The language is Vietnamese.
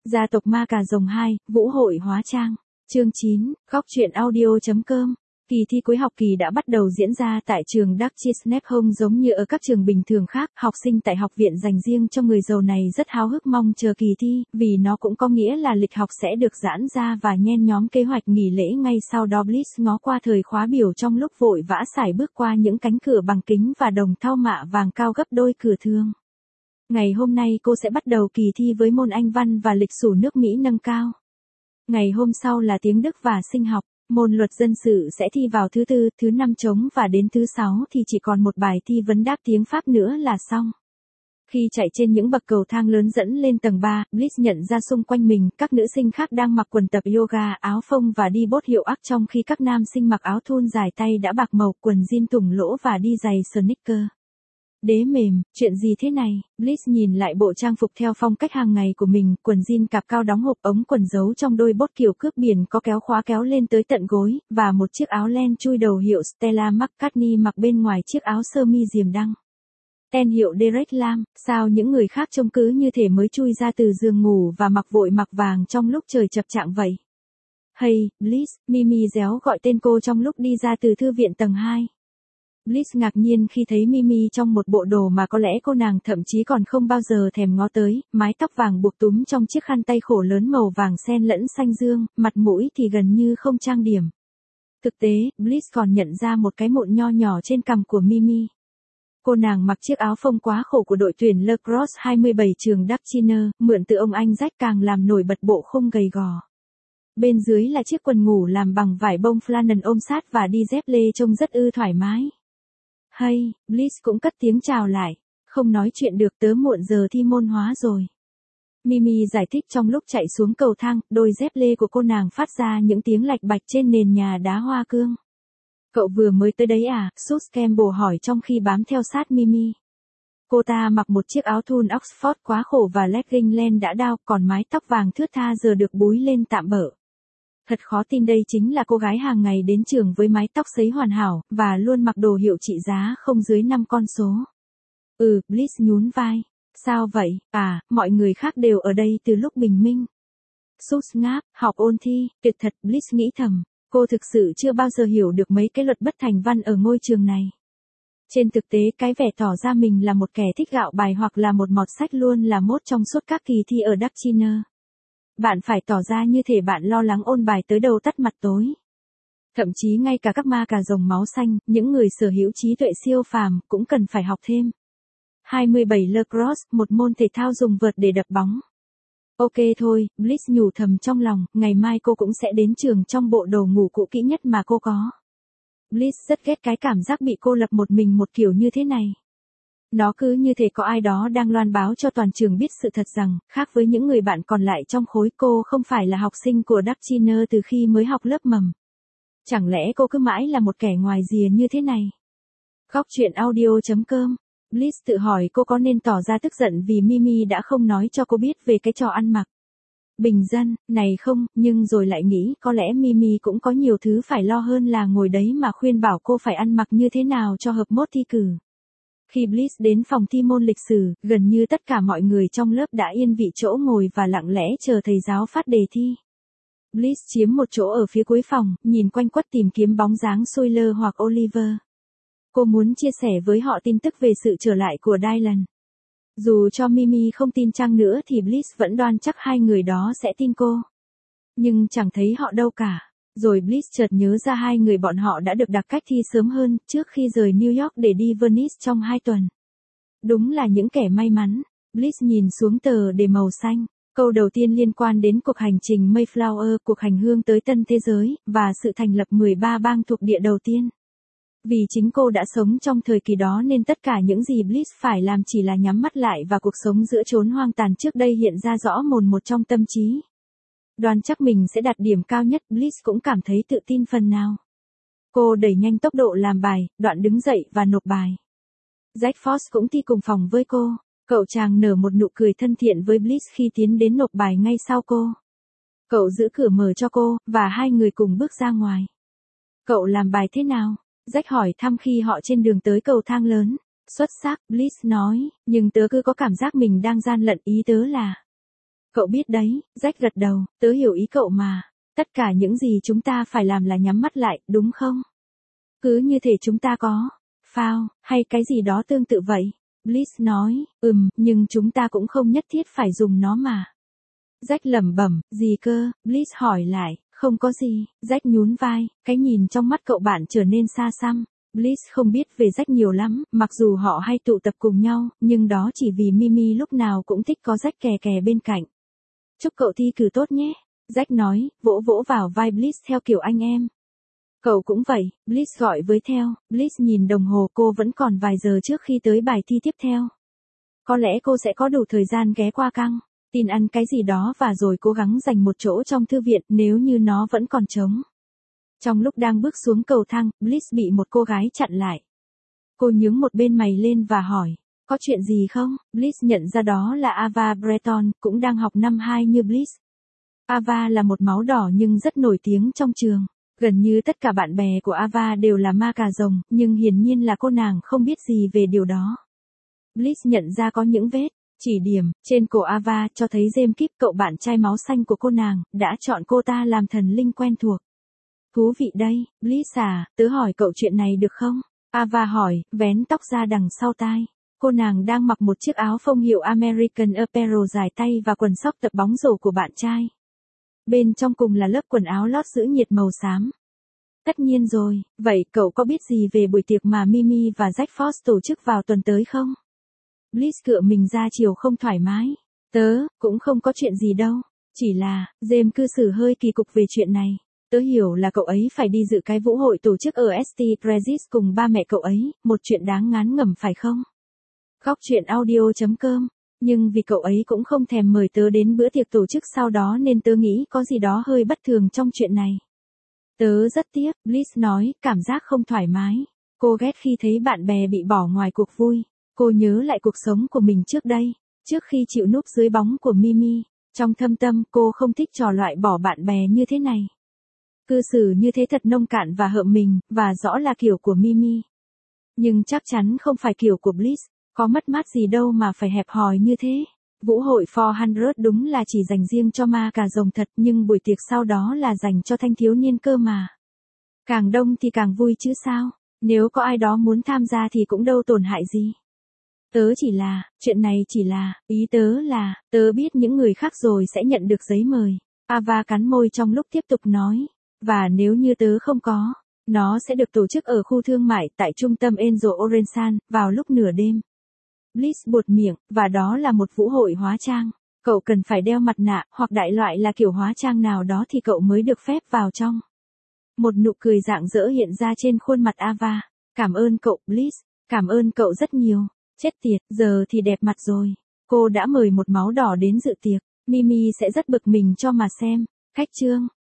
Gia tộc ma cà rồng 2, Vũ hội hóa trang. Chương 9, góc truyện audio.com. Kỳ thi cuối học kỳ đã bắt đầu diễn ra tại trường Duchess không giống như ở các trường bình thường khác, học sinh tại học viện dành riêng cho người giàu này rất háo hức mong chờ kỳ thi, vì nó cũng có nghĩa là lịch học sẽ được giãn ra và nhen nhóm kế hoạch nghỉ lễ ngay sau đó. Bliss ngó qua thời khóa biểu trong lúc vội vã sải bước qua những cánh cửa bằng kính và đồng thau mạ vàng cao gấp đôi cửa thường. Ngày hôm nay cô sẽ bắt đầu kỳ thi với môn Anh văn và lịch sử nước Mỹ nâng cao. Ngày hôm sau là tiếng Đức và sinh học. Môn luật dân sự sẽ thi vào thứ tư, thứ năm trống và đến thứ sáu thì chỉ còn một bài thi vấn đáp tiếng Pháp nữa là xong. Khi chạy trên những bậc cầu thang lớn dẫn lên tầng 3, Bliss nhận ra xung quanh mình các nữ sinh khác đang mặc quần tập yoga, áo phông và đi bốt hiệu ắc, trong khi các nam sinh mặc áo thun dài tay đã bạc màu, quần jean thủng lỗ và đi giày sneaker. Đế mềm, chuyện gì thế này? Bliss nhìn lại bộ trang phục theo phong cách hàng ngày của mình, quần jean cạp cao đóng hộp, ống quần giấu trong đôi bốt kiểu cướp biển có kéo khóa kéo lên tới tận gối, và một chiếc áo len chui đầu hiệu Stella McCartney mặc bên ngoài chiếc áo sơ mi diềm đăng. Ten hiệu Derek Lam, sao những người khác trông cứ như thể mới chui ra từ giường ngủ và mặc vội mặc vàng trong lúc trời chập chạng vậy? Hey, Bliss, Mimi réo gọi tên cô trong lúc đi ra từ thư viện tầng 2. Bliss ngạc nhiên khi thấy Mimi trong một bộ đồ mà có lẽ cô nàng thậm chí còn không bao giờ thèm ngó tới, mái tóc vàng buộc túm trong chiếc khăn tay khổ lớn màu vàng xen lẫn xanh dương, mặt mũi thì gần như không trang điểm. Thực tế, Bliss còn nhận ra một cái mụn nho nhỏ trên cằm của Mimi. Cô nàng mặc chiếc áo phông quá khổ của đội tuyển lacrosse 27 trường Duchess, mượn từ ông anh Jack, càng làm nổi bật bộ khung gầy gò. Bên dưới là chiếc quần ngủ làm bằng vải bông flannel ôm sát và đi dép lê trông rất thoải mái. Hay, Bliss cũng cất tiếng chào lại. Không nói chuyện được, tớ muộn giờ thi môn hóa rồi. Mimi giải thích trong lúc chạy xuống cầu thang, đôi dép lê của cô nàng phát ra những tiếng lạch bạch trên nền nhà đá hoa cương. Cậu vừa mới tới đấy à? Sus Campbell hỏi trong khi bám theo sát Mimi. Cô ta mặc một chiếc áo thun Oxford quá khổ và legging len đã đao, còn mái tóc vàng thướt tha giờ được búi lên tạm bợ. Thật khó tin đây chính là cô gái hàng ngày đến trường với mái tóc sấy hoàn hảo, và luôn mặc đồ hiệu trị giá không dưới 5 con số. Bliss nhún vai. Sao vậy? À, mọi người khác đều ở đây từ lúc bình minh. Sus ngáp, học ôn thi, tuyệt thật, Bliss nghĩ thầm. Cô thực sự chưa bao giờ hiểu được mấy cái luật bất thành văn ở ngôi trường này. Trên thực tế, cái vẻ tỏ ra mình là một kẻ thích gạo bài hoặc là một mọt sách luôn là mốt trong suốt các kỳ thi ở Duchess. Bạn phải tỏ ra như thể bạn lo lắng ôn bài tới đầu tắt mặt tối. Thậm chí ngay cả các ma cà rồng máu xanh, những người sở hữu trí tuệ siêu phàm, cũng cần phải học thêm. 27 lacrosse, một môn thể thao dùng vợt để đập bóng. Ok thôi, Bliss nhủ thầm trong lòng, ngày mai cô cũng sẽ đến trường trong bộ đồ ngủ cũ kỹ nhất mà cô có. Bliss rất ghét cái cảm giác bị cô lập một mình một kiểu như thế này. Nó cứ như thể có ai đó đang loan báo cho toàn trường biết sự thật rằng, khác với những người bạn còn lại trong khối, cô không phải là học sinh của Duchess từ khi mới học lớp mầm. Chẳng lẽ cô cứ mãi là một kẻ ngoài rìa như thế này? Góc truyện audio.com. Bliss tự hỏi cô có nên tỏ ra tức giận vì Mimi đã không nói cho cô biết về cái trò ăn mặc bình dân này không, nhưng rồi lại nghĩ có lẽ Mimi cũng có nhiều thứ phải lo hơn là ngồi đấy mà khuyên bảo cô phải ăn mặc như thế nào cho hợp mốt thi cử. Khi Bliss đến phòng thi môn lịch sử, gần như tất cả mọi người trong lớp đã yên vị chỗ ngồi và lặng lẽ chờ thầy giáo phát đề thi. Bliss chiếm một chỗ ở phía cuối phòng, nhìn quanh quất tìm kiếm bóng dáng Sawyer hoặc Oliver. Cô muốn chia sẻ với họ tin tức về sự trở lại của Dylan. Dù cho Mimi không tin chăng nữa thì Bliss vẫn đoan chắc hai người đó sẽ tin cô. Nhưng chẳng thấy họ đâu cả. Rồi Bliss chợt nhớ ra hai người bọn họ đã được đặt cách thi sớm hơn, trước khi rời New York để đi Venice trong 2 tuần. Đúng là những kẻ may mắn. Bliss nhìn xuống tờ đề màu xanh. Câu đầu tiên liên quan đến cuộc hành trình Mayflower, cuộc hành hương tới tân thế giới, và sự thành lập 13 bang thuộc địa đầu tiên. Vì chính cô đã sống trong thời kỳ đó nên tất cả những gì Bliss phải làm chỉ là nhắm mắt lại và cuộc sống giữa chốn hoang tàn trước đây hiện ra rõ mồn một trong tâm trí. Đoán chắc mình sẽ đạt điểm cao nhất, Bliss cũng cảm thấy tự tin phần nào. Cô đẩy nhanh tốc độ làm bài, đoạn đứng dậy và nộp bài. Jack Fox cũng thi cùng phòng với cô. Cậu chàng nở một nụ cười thân thiện với Bliss khi tiến đến nộp bài ngay sau cô. Cậu giữ cửa mở cho cô, và hai người cùng bước ra ngoài. Cậu làm bài thế nào? Jack hỏi thăm khi họ trên đường tới cầu thang lớn. Xuất sắc, Bliss nói, nhưng tớ cứ có cảm giác mình đang gian lận, ý tớ là Cậu biết đấy, Jack gật đầu, tớ hiểu ý cậu mà. Tất cả những gì chúng ta phải làm là nhắm mắt lại, đúng không? Cứ như thể chúng ta có phao, hay cái gì đó tương tự vậy. Bliss nói, nhưng chúng ta cũng không nhất thiết phải dùng nó mà. Jack lẩm bẩm, gì cơ? Bliss hỏi lại, không có gì. Jack nhún vai, cái nhìn trong mắt cậu bạn trở nên xa xăm. Bliss không biết về Jack nhiều lắm, mặc dù họ hay tụ tập cùng nhau, nhưng đó chỉ vì Mimi lúc nào cũng thích có Jack kè kè bên cạnh. Chúc cậu thi cử tốt nhé. Jack nói, vỗ vỗ vào vai Bliss theo kiểu anh em. Cậu cũng vậy, Bliss gọi với theo. Bliss nhìn đồng hồ, cô vẫn còn vài giờ trước khi tới bài thi tiếp theo. Có lẽ cô sẽ có đủ thời gian ghé qua căng tin ăn cái gì đó và rồi cố gắng dành một chỗ trong thư viện nếu như nó vẫn còn trống. Trong lúc đang bước xuống cầu thang, Bliss bị một cô gái chặn lại. Cô nhướng một bên mày lên và hỏi, có chuyện gì không? Bliss nhận ra đó là Ava Breton, cũng đang học năm 2 như Bliss. Ava là một máu đỏ nhưng rất nổi tiếng trong trường. Gần như tất cả bạn bè của Ava đều là ma cà rồng, nhưng hiển nhiên là cô nàng không biết gì về điều đó. Bliss nhận ra có những vết chỉ điểm trên cổ Ava cho thấy James Kip, cậu bạn trai máu xanh của cô nàng, đã chọn cô ta làm thần linh quen thuộc. Thú vị đây, Bliss à, tớ hỏi cậu chuyện này được không? Ava hỏi, vén tóc ra đằng sau tai. Cô nàng đang mặc một chiếc áo phông hiệu American Apparel dài tay và quần sóc tập bóng rổ của bạn trai. Bên trong cùng là lớp quần áo lót giữ nhiệt màu xám. Tất nhiên rồi, vậy cậu có biết gì về buổi tiệc mà Mimi và Jack Frost tổ chức vào tuần tới không? Bliss cựa mình ra chiều không thoải mái. Tớ, cũng không có chuyện gì đâu. Chỉ là, James cư xử hơi kỳ cục về chuyện này. Tớ hiểu là cậu ấy phải đi dự cái vũ hội tổ chức ở St. Regis cùng ba mẹ cậu ấy, một chuyện đáng ngán ngẩm phải không? Góc chuyện audio.com. Nhưng vì cậu ấy cũng không thèm mời tớ đến bữa tiệc tổ chức sau đó nên tớ nghĩ có gì đó hơi bất thường trong chuyện này. Tớ rất tiếc, Bliss nói, cảm giác không thoải mái. Cô ghét khi thấy bạn bè bị bỏ ngoài cuộc vui. Cô nhớ lại cuộc sống của mình trước đây, trước khi chịu núp dưới bóng của Mimi. Trong thâm tâm cô không thích trò loại bỏ bạn bè như thế này. Cư xử như thế thật nông cạn và hợm mình, và rõ là kiểu của Mimi. Nhưng chắc chắn không phải kiểu của Bliss, có mất mát gì đâu mà phải hẹp hòi như thế. Vũ hội 400 đúng là chỉ dành riêng cho ma cà rồng thật, nhưng buổi tiệc sau đó là dành cho thanh thiếu niên cơ mà. Càng đông thì càng vui chứ sao, nếu có ai đó muốn tham gia thì cũng đâu tổn hại gì. Chuyện này chỉ là, ý tớ là, tớ biết những người khác rồi sẽ nhận được giấy mời. Ava cắn môi trong lúc tiếp tục nói, và nếu như tớ không có, nó sẽ được tổ chức ở khu thương mại tại trung tâm Angel Orensan, vào lúc nửa đêm. Bliss buột miệng, và đó là một vũ hội hóa trang. Cậu cần phải đeo mặt nạ, hoặc đại loại là kiểu hóa trang nào đó thì cậu mới được phép vào trong. Một nụ cười rạng rỡ hiện ra trên khuôn mặt Ava. Cảm ơn cậu, Bliss. Cảm ơn cậu rất nhiều. Chết tiệt, giờ thì đẹp mặt rồi. Cô đã mời một máu đỏ đến dự tiệc. Mimi sẽ rất bực mình cho mà xem. Cách chương.